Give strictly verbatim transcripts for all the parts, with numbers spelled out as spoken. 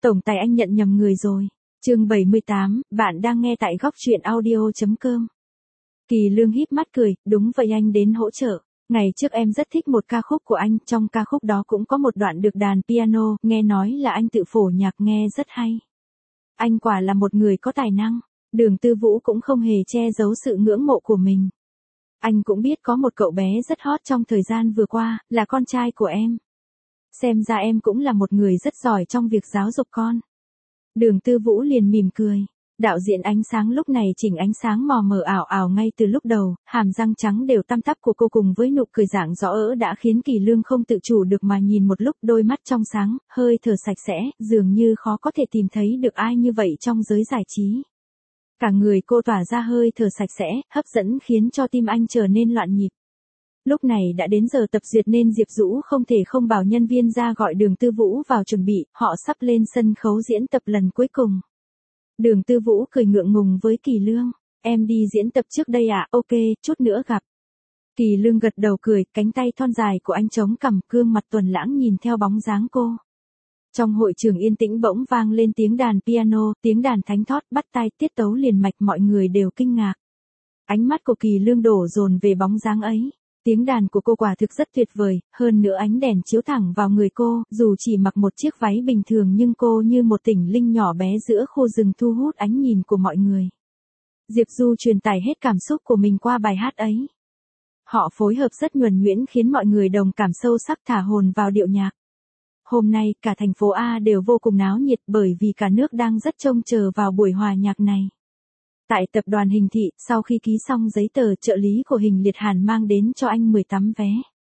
Tổng tài anh nhận nhầm người rồi. Chương bảy mươi tám, bạn đang nghe tại góc truyện audio chấm com. Kỳ Lương híp mắt cười, đúng vậy anh đến hỗ trợ. Ngày trước em rất thích một ca khúc của anh, trong ca khúc đó cũng có một đoạn được đàn piano, nghe nói là anh tự phổ nhạc nghe rất hay. Anh quả là một người có tài năng. Đường Tư Vũ cũng không hề che giấu sự ngưỡng mộ của mình. Anh cũng biết có một cậu bé rất hot trong thời gian vừa qua, là con trai của em. Xem ra em cũng là một người rất giỏi trong việc giáo dục con. Đường Tư Vũ liền mỉm cười. Đạo diễn ánh sáng lúc này chỉnh ánh sáng mò mờ ảo ảo ngay từ lúc đầu, hàm răng trắng đều tăm tắp của cô cùng với nụ cười rạng rõ ỡ đã khiến Kỳ Lương không tự chủ được mà nhìn một lúc, đôi mắt trong sáng, hơi thở sạch sẽ, dường như khó có thể tìm thấy được ai như vậy trong giới giải trí. Cả người cô tỏa ra hơi thở sạch sẽ, hấp dẫn khiến cho tim anh trở nên loạn nhịp. Lúc này đã đến giờ tập duyệt nên Diệp Dũ không thể không bảo nhân viên ra gọi Đường Tư Vũ vào chuẩn bị, họ sắp lên sân khấu diễn tập lần cuối cùng. Đường Tư Vũ cười ngượng ngùng với Kỳ Lương, em đi diễn tập trước đây à, ok, chút nữa gặp. Kỳ Lương gật đầu cười, cánh tay thon dài của anh chống cằm, gương mặt tuần lãng nhìn theo bóng dáng cô. Trong hội trường yên tĩnh bỗng vang lên tiếng đàn piano, tiếng đàn thánh thót bắt tai, tiết tấu liền mạch, mọi người đều kinh ngạc. Ánh mắt của Kỳ Lương đổ dồn về bóng dáng ấy. Tiếng đàn của cô quả thực rất tuyệt vời, hơn nữa ánh đèn chiếu thẳng vào người cô, dù chỉ mặc một chiếc váy bình thường nhưng cô như một tỉnh linh nhỏ bé giữa khu rừng thu hút ánh nhìn của mọi người. Diệp Du truyền tải hết cảm xúc của mình qua bài hát ấy. Họ phối hợp rất nhuần nhuyễn khiến mọi người đồng cảm sâu sắc thả hồn vào điệu nhạc. Hôm nay, cả thành phố A đều vô cùng náo nhiệt bởi vì cả nước đang rất trông chờ vào buổi hòa nhạc này. Tại tập đoàn Hình Thị, sau khi ký xong giấy tờ, trợ lý của Hình Liệt Hàn mang đến cho anh mười tấm vé.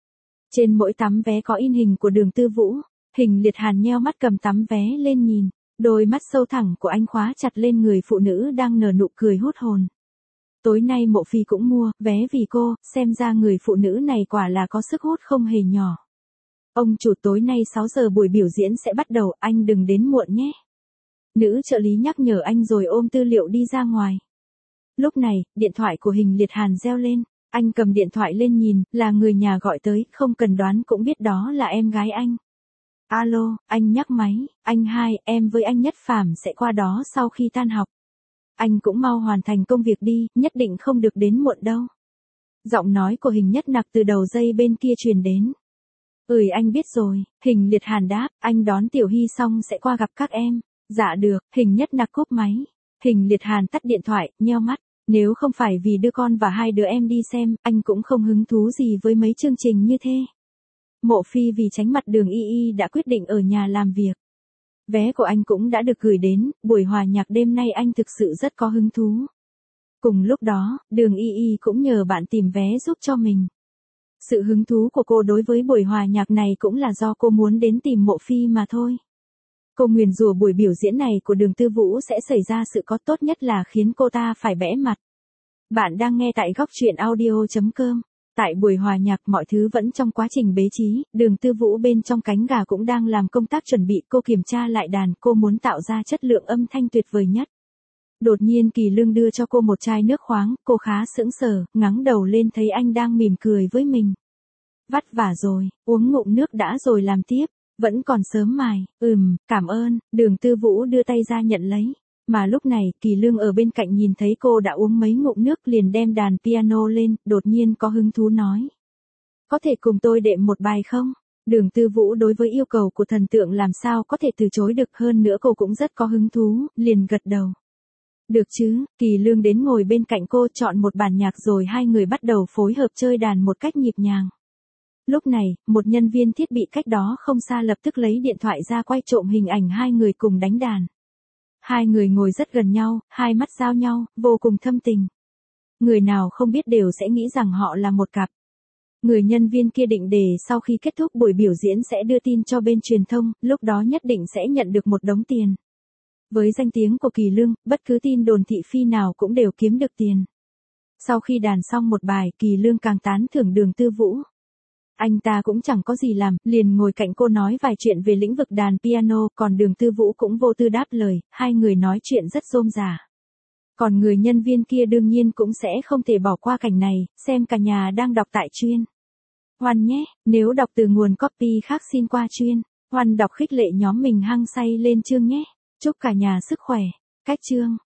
Trên mỗi tấm vé có in hình của Đường Tư Vũ. Hình Liệt Hàn nheo mắt cầm tấm vé lên nhìn, đôi mắt sâu thẳm của anh khóa chặt lên người phụ nữ đang nở nụ cười hút hồn. Tối nay Mộ Phi cũng mua vé vì cô, xem ra người phụ nữ này quả là có sức hút không hề nhỏ. Ông chủ, tối nay sáu giờ buổi biểu diễn sẽ bắt đầu, anh đừng đến muộn nhé. Nữ trợ lý nhắc nhở anh rồi ôm tư liệu đi ra ngoài. Lúc này, điện thoại của Hình Liệt Hàn reo lên, anh cầm điện thoại lên nhìn, là người nhà gọi tới, không cần đoán cũng biết đó là em gái anh. Alo, anh nhắc máy, anh hai, em với anh Nhất Phàm sẽ qua đó sau khi tan học. Anh cũng mau hoàn thành công việc đi, nhất định không được đến muộn đâu. Giọng nói của Hình Nhất Nặc từ đầu dây bên kia truyền đến. Ừ, anh biết rồi, Hình Liệt Hàn đáp, anh đón Tiểu Hy xong sẽ qua gặp các em. Dạ được, Hình Nhất Nặc cúp máy. Hình Liệt Hàn tắt điện thoại, nheo mắt, nếu không phải vì đưa con và hai đứa em đi xem, anh cũng không hứng thú gì với mấy chương trình như thế. Mộ Phi vì tránh mặt Đường Y Y đã quyết định ở nhà làm việc. Vé của anh cũng đã được gửi đến, buổi hòa nhạc đêm nay anh thực sự rất có hứng thú. Cùng lúc đó, Đường Y Y cũng nhờ bạn tìm vé giúp cho mình. Sự hứng thú của cô đối với buổi hòa nhạc này cũng là do cô muốn đến tìm Mộ Phi mà thôi. Cô nguyền rủa buổi biểu diễn này của Đường Tư Vũ sẽ xảy ra sự có tốt nhất là khiến cô ta phải bẽ mặt. Bạn đang nghe tại góc truyện audio chấm com. Tại buổi hòa nhạc mọi thứ vẫn trong quá trình bế trí, Đường Tư Vũ bên trong cánh gà cũng đang làm công tác chuẩn bị, cô kiểm tra lại đàn, cô muốn tạo ra chất lượng âm thanh tuyệt vời nhất. Đột nhiên Kỳ Lương đưa cho cô một chai nước khoáng, cô khá sững sờ, ngẩng đầu lên thấy anh đang mỉm cười với mình. Vất vả rồi, uống ngụm nước đã rồi làm tiếp. Vẫn còn sớm mài, ừm, cảm ơn, Đường Tư Vũ đưa tay ra nhận lấy. Mà lúc này, Kỳ Lương ở bên cạnh nhìn thấy cô đã uống mấy ngụm nước liền đem đàn piano lên, đột nhiên có hứng thú nói. Có thể cùng tôi đệm một bài không? Đường Tư Vũ đối với yêu cầu của thần tượng làm sao có thể từ chối được, hơn nữa cô cũng rất có hứng thú, liền gật đầu. Được chứ, Kỳ Lương đến ngồi bên cạnh cô chọn một bản nhạc rồi hai người bắt đầu phối hợp chơi đàn một cách nhịp nhàng. Lúc này, một nhân viên thiết bị cách đó không xa lập tức lấy điện thoại ra quay trộm hình ảnh hai người cùng đánh đàn. Hai người ngồi rất gần nhau, hai mắt giao nhau, vô cùng thâm tình. Người nào không biết đều sẽ nghĩ rằng họ là một cặp. Người nhân viên kia định để sau khi kết thúc buổi biểu diễn sẽ đưa tin cho bên truyền thông, lúc đó nhất định sẽ nhận được một đống tiền. Với danh tiếng của Kỳ Lương, bất cứ tin đồn thị phi nào cũng đều kiếm được tiền. Sau khi đàn xong một bài, Kỳ Lương càng tán thưởng Đường Tư Vũ. Anh ta cũng chẳng có gì làm, liền ngồi cạnh cô nói vài chuyện về lĩnh vực đàn piano, còn Đường Tư Vũ cũng vô tư đáp lời, hai người nói chuyện rất rôm rả. Còn người nhân viên kia đương nhiên cũng sẽ không thể bỏ qua cảnh này, xem cả nhà đang đọc tại chuyên. Hoan nhé, nếu đọc từ nguồn copy khác xin qua chuyên. Hoan đọc khích lệ nhóm mình hăng say lên chương nhé. Chúc cả nhà sức khỏe. Cách chương.